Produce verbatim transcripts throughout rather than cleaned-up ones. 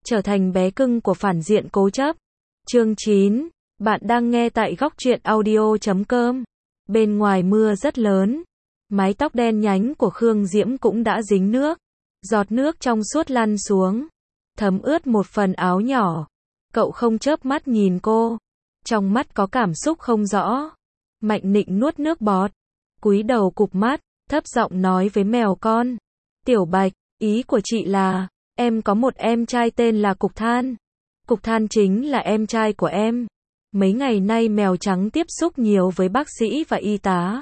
trở thành bé cưng của phản diện cố chấp. Chương chín. Bạn đang nghe tại góc truyện audio chấm com. Bên ngoài mưa rất lớn. Mái tóc đen nhánh của Khương Diễm cũng đã dính nước. Giọt nước trong suốt lăn xuống, thấm ướt một phần áo nhỏ. Cậu không chớp mắt nhìn cô. Trong mắt có cảm xúc không rõ. Mạnh Nịnh nuốt nước bọt, cúi đầu cụp mắt, thấp giọng nói với mèo con. Tiểu Bạch, ý của chị là, em có một em trai tên là Cục Than. Cục Than chính là em trai của em. Mấy ngày nay mèo trắng tiếp xúc nhiều với bác sĩ và y tá.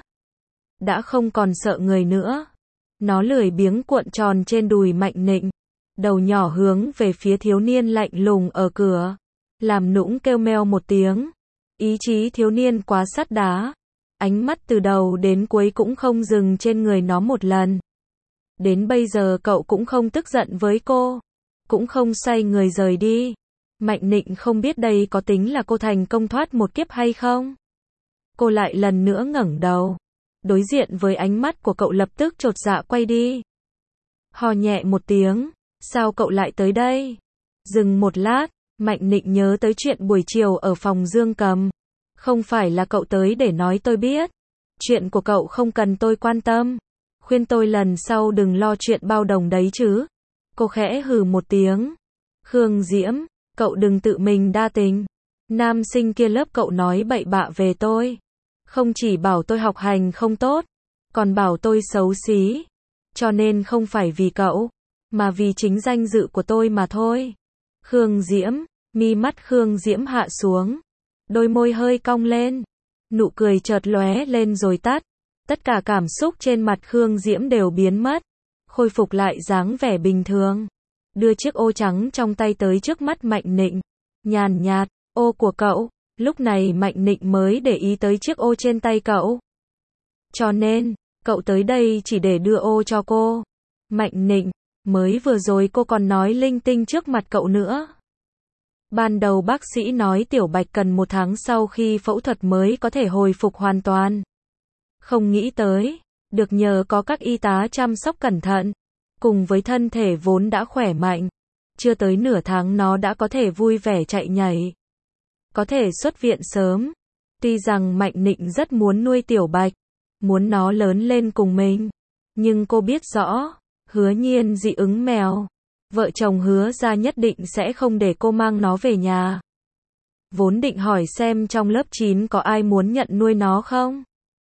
Đã không còn sợ người nữa. Nó lười biếng cuộn tròn trên đùi Mạnh Nịnh. Đầu nhỏ hướng về phía thiếu niên lạnh lùng ở cửa. Làm nũng kêu meo một tiếng. Ý chí thiếu niên quá sắt đá. Ánh mắt từ đầu đến cuối cũng không dừng trên người nó một lần. Đến bây giờ cậu cũng không tức giận với cô. Cũng không xoay người rời đi. Mạnh Nịnh không biết đây có tính là cô thành công thoát một kiếp hay không. Cô lại lần nữa ngẩng đầu. Đối diện với ánh mắt của cậu lập tức chột dạ quay đi. Hò nhẹ một tiếng. Sao cậu lại tới đây? Dừng một lát. Mạnh Nịnh nhớ tới chuyện buổi chiều ở phòng Dương Cầm. Không phải là cậu tới để nói tôi biết. Chuyện của cậu không cần tôi quan tâm. Khuyên tôi lần sau đừng lo chuyện bao đồng đấy chứ. Cô khẽ hừ một tiếng. Khương Diễm, cậu đừng tự mình đa tình. Nam sinh kia lớp cậu nói bậy bạ về tôi. Không chỉ bảo tôi học hành không tốt, còn bảo tôi xấu xí. Cho nên không phải vì cậu, mà vì chính danh dự của tôi mà thôi. Khương Diễm, mi mắt Khương Diễm hạ xuống. Đôi môi hơi cong lên. Nụ cười chợt lóe lên rồi tắt. Tất cả cảm xúc trên mặt Khương Diễm đều biến mất. Khôi phục lại dáng vẻ bình thường. Đưa chiếc ô trắng trong tay tới trước mắt Mạnh Nịnh. Nhàn nhạt, ô của cậu. Lúc này Mạnh Nịnh mới để ý tới chiếc ô trên tay cậu. Cho nên, cậu tới đây chỉ để đưa ô cho cô. Mạnh Nịnh, mới vừa rồi cô còn nói linh tinh trước mặt cậu nữa. Ban đầu bác sĩ nói Tiểu Bạch cần một tháng sau khi phẫu thuật mới có thể hồi phục hoàn toàn. Không nghĩ tới, được nhờ có các y tá chăm sóc cẩn thận, cùng với thân thể vốn đã khỏe mạnh, chưa tới nửa tháng nó đã có thể vui vẻ chạy nhảy. Có thể xuất viện sớm. Tuy rằng Mạnh Nịnh rất muốn nuôi Tiểu Bạch, muốn nó lớn lên cùng mình, nhưng cô biết rõ, Hứa Nhiên dị ứng mèo. Vợ chồng Hứa ra nhất định sẽ không để cô mang nó về nhà. Vốn định hỏi xem trong lớp chín có ai muốn nhận nuôi nó không?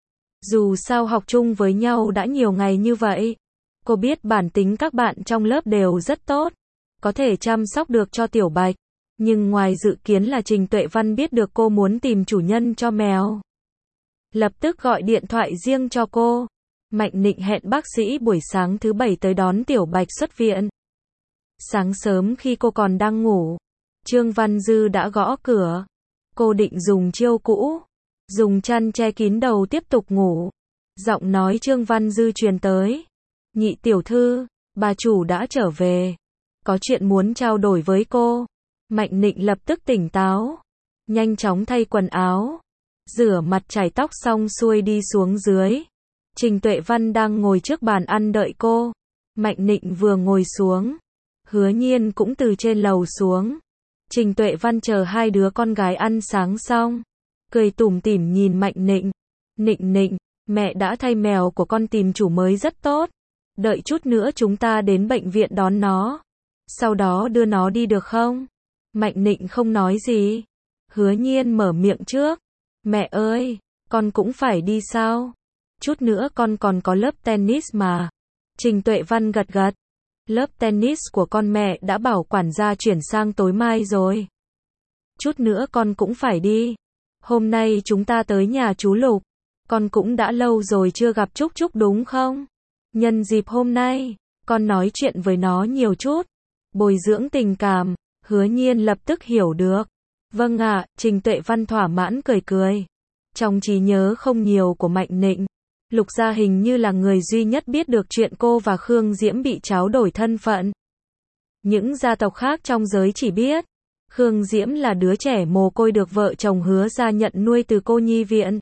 Dù sao học chung với nhau đã nhiều ngày như vậy. Cô biết bản tính các bạn trong lớp đều rất tốt. Có thể chăm sóc được cho Tiểu Bạch. Nhưng ngoài dự kiến là Trình Tuệ Văn biết được cô muốn tìm chủ nhân cho mèo. Lập tức gọi điện thoại riêng cho cô. Mạnh Nịnh hẹn bác sĩ buổi sáng thứ bảy tới đón Tiểu Bạch xuất viện. Sáng sớm khi cô còn đang ngủ, Trương Văn Dư đã gõ cửa. Cô định dùng chiêu cũ, dùng chăn che kín đầu tiếp tục ngủ. Giọng nói Trương Văn Dư truyền tới. Nhị tiểu thư, bà chủ đã trở về. Có chuyện muốn trao đổi với cô. Mạnh Nịnh lập tức tỉnh táo. Nhanh chóng thay quần áo. Rửa mặt chải tóc xong xuôi đi xuống dưới. Trình Tuệ Văn đang ngồi trước bàn ăn đợi cô. Mạnh Nịnh vừa ngồi xuống. Hứa Nhiên cũng từ trên lầu xuống. Trình Tuệ Văn chờ hai đứa con gái ăn sáng xong. Cười tủm tỉm nhìn Mạnh Nịnh. Nịnh Nịnh, mẹ đã thay mèo của con tìm chủ mới rất tốt. Đợi chút nữa chúng ta đến bệnh viện đón nó. Sau đó đưa nó đi được không? Mạnh Nịnh không nói gì. Hứa Nhiên mở miệng trước. Mẹ ơi, con cũng phải đi sao? Chút nữa con còn có lớp tennis mà. Trình Tuệ Văn gật gật. Lớp tennis của con mẹ đã bảo quản gia chuyển sang tối mai rồi. Chút nữa con cũng phải đi. Hôm nay chúng ta tới nhà chú Lục. Con cũng đã lâu rồi chưa gặp Trúc Trúc đúng không? Nhân dịp hôm nay, con nói chuyện với nó nhiều chút. Bồi dưỡng tình cảm. Hứa Nhiên lập tức hiểu được. Vâng ạ, Trình Tuệ Văn thỏa mãn cười cười. Trong trí nhớ không nhiều của Mạnh Nịnh, Lục gia hình như là người duy nhất biết được chuyện cô và Khương Diễm bị tráo đổi thân phận. Những gia tộc khác trong giới chỉ biết, Khương Diễm là đứa trẻ mồ côi được vợ chồng Hứa gia nhận nuôi từ cô nhi viện.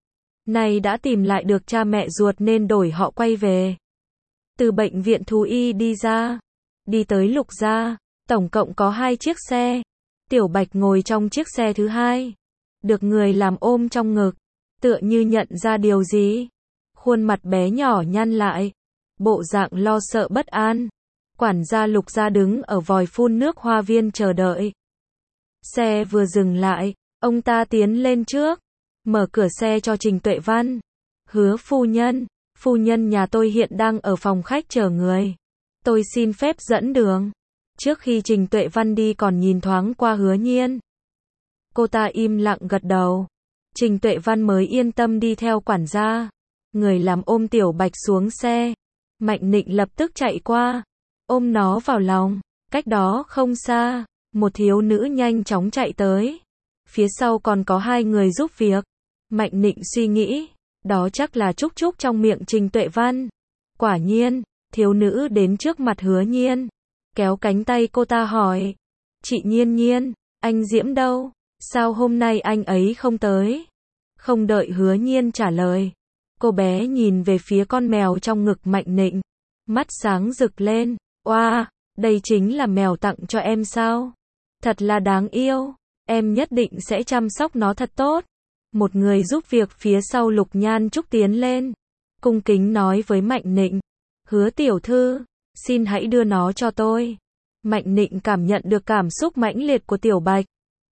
Nay đã tìm lại được cha mẹ ruột nên đổi họ quay về. Từ bệnh viện thú y đi ra, đi tới Lục gia, Tổng cộng có hai chiếc xe. Tiểu Bạch ngồi trong chiếc xe thứ hai. Được người làm ôm trong ngực. Tựa như nhận ra điều gì. Khuôn mặt bé nhỏ nhăn lại. Bộ dạng lo sợ bất an. Quản gia Lục gia đứng ở vòi phun nước hoa viên chờ đợi. Xe vừa dừng lại, ông ta tiến lên trước. Mở cửa xe cho Trình Tuệ Văn. Hứa phu nhân, phu nhân nhà tôi hiện đang ở phòng khách chờ người. Tôi xin phép dẫn đường. Trước khi Trình Tuệ Văn đi còn nhìn thoáng qua Hứa Nhiên. Cô ta im lặng gật đầu. Trình Tuệ Văn mới yên tâm đi theo quản gia. Người làm ôm Tiểu Bạch xuống xe. Mạnh Nịnh lập tức chạy qua. Ôm nó vào lòng. Cách đó không xa. Một thiếu nữ nhanh chóng chạy tới. Phía sau còn có hai người giúp việc. Mạnh Nịnh suy nghĩ. Đó chắc là Trúc Trúc trong miệng Trình Tuệ Văn. Quả nhiên, thiếu nữ đến trước mặt Hứa Nhiên. Kéo cánh tay cô ta hỏi. Chị Nhiên Nhiên, anh Diễm đâu? Sao hôm nay anh ấy không tới? Không đợi Hứa Nhiên trả lời. Cô bé nhìn về phía con mèo trong ngực Mạnh Nịnh. Mắt sáng rực lên. Oa, wow, đây chính là mèo tặng cho em sao? Thật là đáng yêu. Em nhất định sẽ chăm sóc nó thật tốt. Một người giúp việc phía sau Lục Nhan Trúc tiến lên. Cung kính nói với Mạnh Nịnh. Hứa tiểu thư, xin hãy đưa nó cho tôi. Mạnh Nịnh cảm nhận được cảm xúc mãnh liệt của Tiểu Bạch.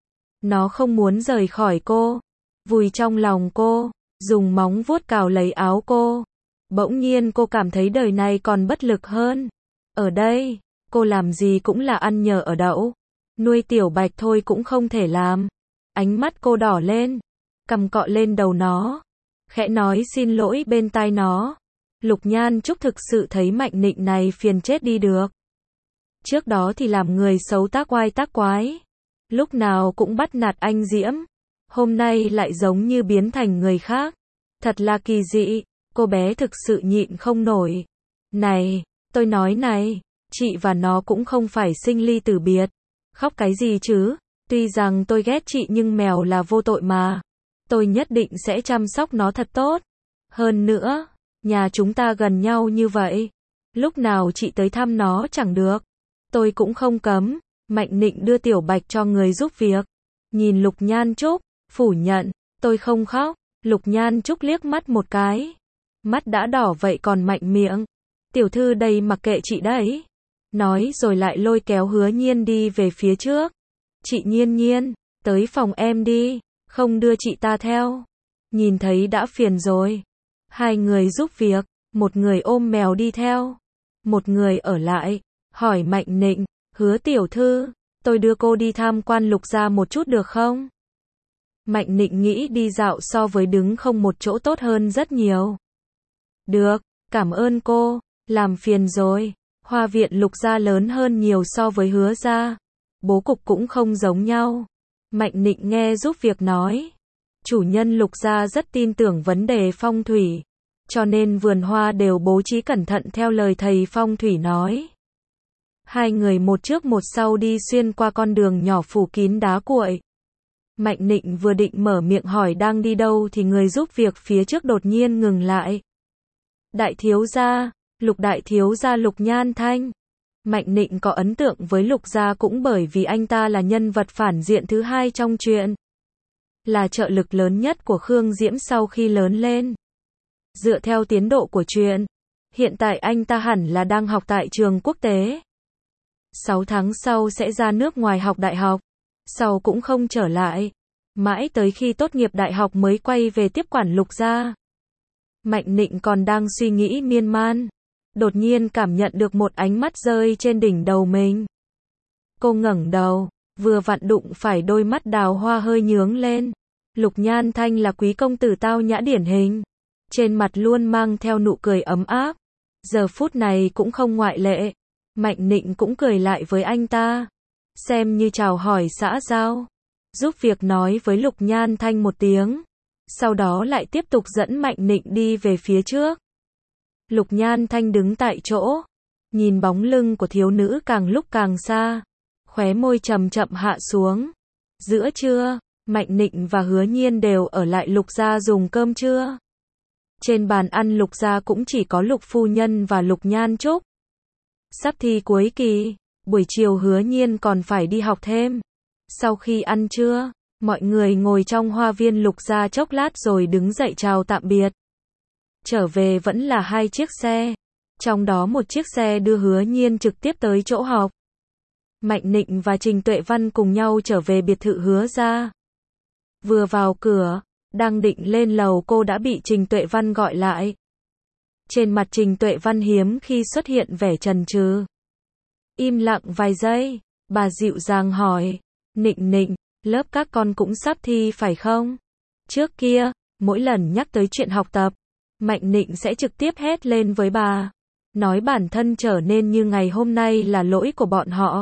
Nó không muốn rời khỏi cô. Vùi trong lòng cô. Dùng móng vuốt cào lấy áo cô. Bỗng nhiên cô cảm thấy đời này còn bất lực hơn. Ở đây, cô làm gì cũng là ăn nhờ ở đậu. Nuôi Tiểu Bạch thôi cũng không thể làm. Ánh mắt cô đỏ lên. Cầm cọ lên đầu nó. Khẽ nói xin lỗi bên tai nó. Lục Nhan Trúc thực sự thấy Mạnh Nịnh này phiền chết đi được. Trước đó thì làm người xấu tác oai tác quái. Lúc nào cũng bắt nạt anh Diễm. Hôm nay lại giống như biến thành người khác. Thật là kỳ dị. Cô bé thực sự nhịn không nổi. Này, tôi nói này. Chị và nó cũng không phải sinh ly tử biệt. Khóc cái gì chứ? Tuy rằng tôi ghét chị nhưng mèo là vô tội mà. Tôi nhất định sẽ chăm sóc nó thật tốt. Hơn nữa, nhà chúng ta gần nhau như vậy. Lúc nào chị tới thăm nó chẳng được. Tôi cũng không cấm. Mạnh Nịnh đưa Tiểu Bạch cho người giúp việc. Nhìn Lục Nhan Trúc, phủ nhận. Tôi không khóc. Lục Nhan Trúc liếc mắt một cái. Mắt đã đỏ vậy còn mạnh miệng. Tiểu thư đây mặc kệ chị đấy. Nói rồi lại lôi kéo Hứa Nhiên đi về phía trước. Chị Nhiên Nhiên, tới phòng em đi. Không đưa chị ta theo. Nhìn thấy đã phiền rồi. Hai người giúp việc. Một người ôm mèo đi theo. Một người ở lại. Hỏi Mạnh Nịnh. Hứa tiểu thư. Tôi đưa cô đi tham quan Lục gia một chút được không? Mạnh Nịnh nghĩ đi dạo so với đứng không một chỗ tốt hơn rất nhiều. Được. Cảm ơn cô. Làm phiền rồi. Hoa viện Lục gia lớn hơn nhiều so với Hứa gia. Bố cục cũng không giống nhau. Mạnh Nịnh nghe giúp việc nói. Chủ nhân Lục gia rất tin tưởng vấn đề phong thủy. Cho nên vườn hoa đều bố trí cẩn thận theo lời thầy phong thủy nói. Hai người một trước một sau đi xuyên qua con đường nhỏ phủ kín đá cuội. Mạnh Nịnh vừa định mở miệng hỏi đang đi đâu thì người giúp việc phía trước đột nhiên ngừng lại. Đại thiếu gia, Lục đại thiếu gia Lục Nhan Thanh. Mạnh Nịnh có ấn tượng với Lục gia cũng bởi vì anh ta là nhân vật phản diện thứ hai trong truyện. Là trợ lực lớn nhất của Khương Diễm sau khi lớn lên. Dựa theo tiến độ của truyện, hiện tại anh ta hẳn là đang học tại trường quốc tế. sáu tháng sau sẽ ra nước ngoài học đại học. Sau cũng không trở lại. Mãi tới khi tốt nghiệp đại học mới quay về tiếp quản Lục gia. Mạnh Nịnh còn đang suy nghĩ miên man. Đột nhiên cảm nhận được một ánh mắt rơi trên đỉnh đầu mình. Cô ngẩng đầu, vừa vặn đụng phải đôi mắt đào hoa hơi nhướng lên. Lục Nhan Thanh là quý công tử tao nhã điển hình. Trên mặt luôn mang theo nụ cười ấm áp. Giờ phút này cũng không ngoại lệ. Mạnh Nịnh cũng cười lại với anh ta. Xem như chào hỏi xã giao. Giúp việc nói với Lục Nhan Thanh một tiếng. Sau đó lại tiếp tục dẫn Mạnh Nịnh đi về phía trước. Lục Nhan Thanh đứng tại chỗ. Nhìn bóng lưng của thiếu nữ càng lúc càng xa. Khóe môi chậm chậm hạ xuống. Giữa trưa, Mạnh Nịnh và Hứa Nhiên đều ở lại Lục gia dùng cơm trưa. Trên bàn ăn Lục gia cũng chỉ có Lục phu nhân và Lục Nhan Trúc. Sắp thi cuối kỳ, Buổi chiều Hứa Nhiên còn phải đi học thêm. Sau khi ăn trưa, mọi người ngồi trong hoa viên Lục Gia chốc lát rồi đứng dậy chào tạm biệt. Trở về vẫn là hai chiếc xe. Trong đó một chiếc xe đưa Hứa Nhiên trực tiếp tới chỗ học. Mạnh Nịnh và Trình Tuệ Văn cùng nhau trở về biệt thự Hứa gia. Vừa vào cửa, đang định lên lầu cô đã bị Trình Tuệ Văn gọi lại. Trên mặt Trình Tuệ Văn hiếm khi xuất hiện vẻ chần chừ. Im lặng vài giây, bà dịu dàng hỏi, Nịnh Nịnh, lớp các con cũng sắp thi phải không? Trước kia, mỗi lần nhắc tới chuyện học tập, Mạnh Nịnh sẽ trực tiếp hét lên với bà. Nói bản thân trở nên như ngày hôm nay là lỗi của bọn họ.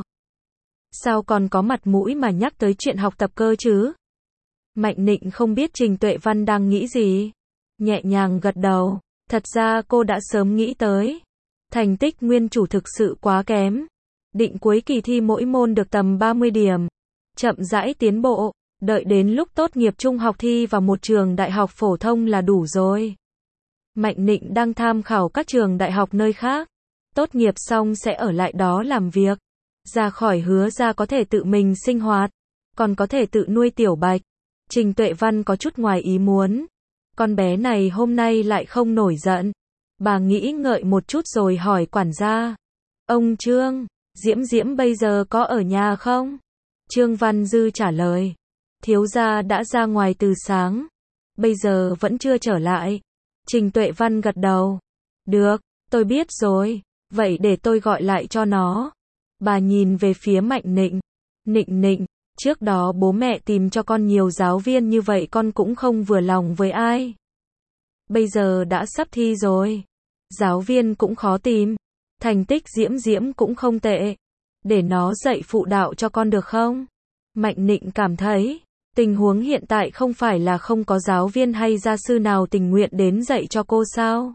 Sao còn có mặt mũi mà nhắc tới chuyện học tập cơ chứ? Mạnh Nịnh không biết Trình Tuệ Văn đang nghĩ gì. Nhẹ nhàng gật đầu. Thật ra cô đã sớm nghĩ tới. Thành tích nguyên chủ thực sự quá kém. Định cuối kỳ thi mỗi môn được tầm ba mươi điểm. Chậm rãi tiến bộ. Đợi đến lúc tốt nghiệp trung học thi vào một trường đại học phổ thông là đủ rồi. Mạnh Nịnh đang tham khảo các trường đại học nơi khác. Tốt nghiệp xong sẽ ở lại đó làm việc. Ra khỏi Hứa gia có thể tự mình sinh hoạt. Còn có thể tự nuôi Tiểu Bạch. Trình Tuệ Văn có chút ngoài ý muốn. Con bé này hôm nay lại không nổi giận. Bà nghĩ ngợi một chút rồi hỏi quản gia. Ông Trương, Diễm Diễm bây giờ có ở nhà không? Trương Văn Dư trả lời. Thiếu gia đã ra ngoài từ sáng. Bây giờ vẫn chưa trở lại. Trình Tuệ Văn gật đầu. Được, tôi biết rồi. Vậy để tôi gọi lại cho nó. Bà nhìn về phía Mạnh Nịnh. Nịnh Nịnh, trước đó bố mẹ tìm cho con nhiều giáo viên như vậy con cũng không vừa lòng với ai. Bây giờ đã sắp thi rồi. Giáo viên cũng khó tìm. Thành tích Diễm Diễm cũng không tệ. Để nó dạy phụ đạo cho con được không? Mạnh Nịnh cảm thấy, tình huống hiện tại không phải là không có giáo viên hay gia sư nào tình nguyện đến dạy cho cô sao?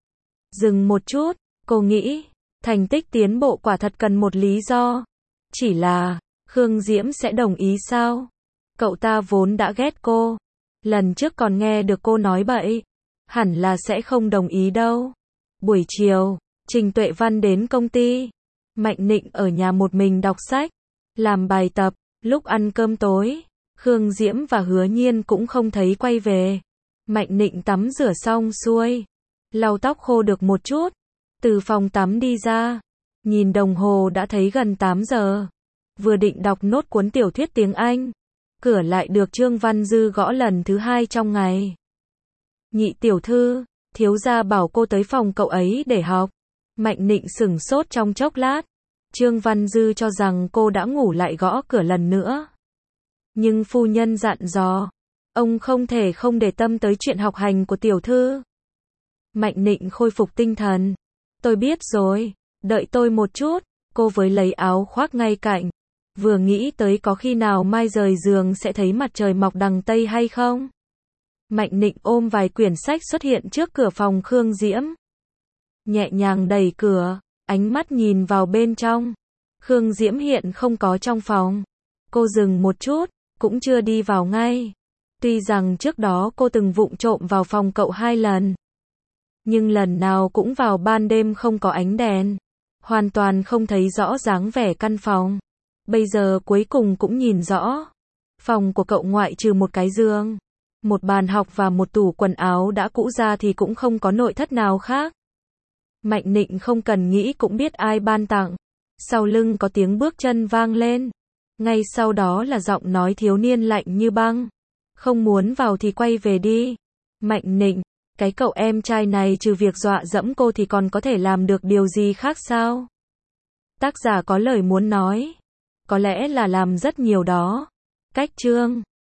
Dừng một chút, cô nghĩ, thành tích tiến bộ quả thật cần một lý do. Chỉ là, Khương Diễm sẽ đồng ý sao? Cậu ta vốn đã ghét cô. Lần trước còn nghe được cô nói bậy. Hẳn là sẽ không đồng ý đâu. Buổi chiều, Trình Tuệ Văn đến công ty. Mạnh Nịnh ở nhà một mình đọc sách, làm bài tập. Lúc ăn cơm tối, Khương Diễm và Hứa Nhiên cũng không thấy quay về. Mạnh Nịnh tắm rửa xong xuôi, lau tóc khô được một chút, từ phòng tắm đi ra, nhìn đồng hồ đã thấy gần tám giờ. Vừa định đọc nốt cuốn tiểu thuyết tiếng Anh, cửa lại được Trương Văn Dư gõ lần thứ hai trong ngày. Nhị tiểu thư, thiếu gia bảo cô tới phòng cậu ấy để học. Mạnh Nịnh sửng sốt trong chốc lát. Trương Văn Dư cho rằng cô đã ngủ lại gõ cửa lần nữa. Nhưng phu nhân dặn dò, ông không thể không để tâm tới chuyện học hành của tiểu thư. Mạnh Nịnh khôi phục tinh thần. Tôi biết rồi, đợi tôi một chút. Cô với lấy áo khoác ngay cạnh. Vừa nghĩ tới có khi nào mai rời giường sẽ thấy mặt trời mọc đằng Tây hay không. Mạnh Nịnh ôm vài quyển sách xuất hiện trước cửa phòng Khương Diễm. Nhẹ nhàng đẩy cửa, ánh mắt nhìn vào bên trong. Khương Diễm hiện không có trong phòng. Cô dừng một chút, cũng chưa đi vào ngay. Tuy rằng trước đó cô từng vụng trộm vào phòng cậu hai lần. Nhưng lần nào cũng vào ban đêm không có ánh đèn. Hoàn toàn không thấy rõ dáng vẻ căn phòng. Bây giờ cuối cùng cũng nhìn rõ. Phòng của cậu ngoại trừ một cái giường, một bàn học và một tủ quần áo đã cũ ra thì cũng không có nội thất nào khác. Mạnh Nịnh không cần nghĩ cũng biết ai ban tặng. Sau lưng có tiếng bước chân vang lên. Ngay sau đó là giọng nói thiếu niên lạnh như băng. Không muốn vào thì quay về đi. Mạnh Nịnh, cái cậu em trai này trừ việc dọa dẫm cô thì còn có thể làm được điều gì khác sao? Tác giả có lời muốn nói. Có lẽ là làm rất nhiều đó. Cách chương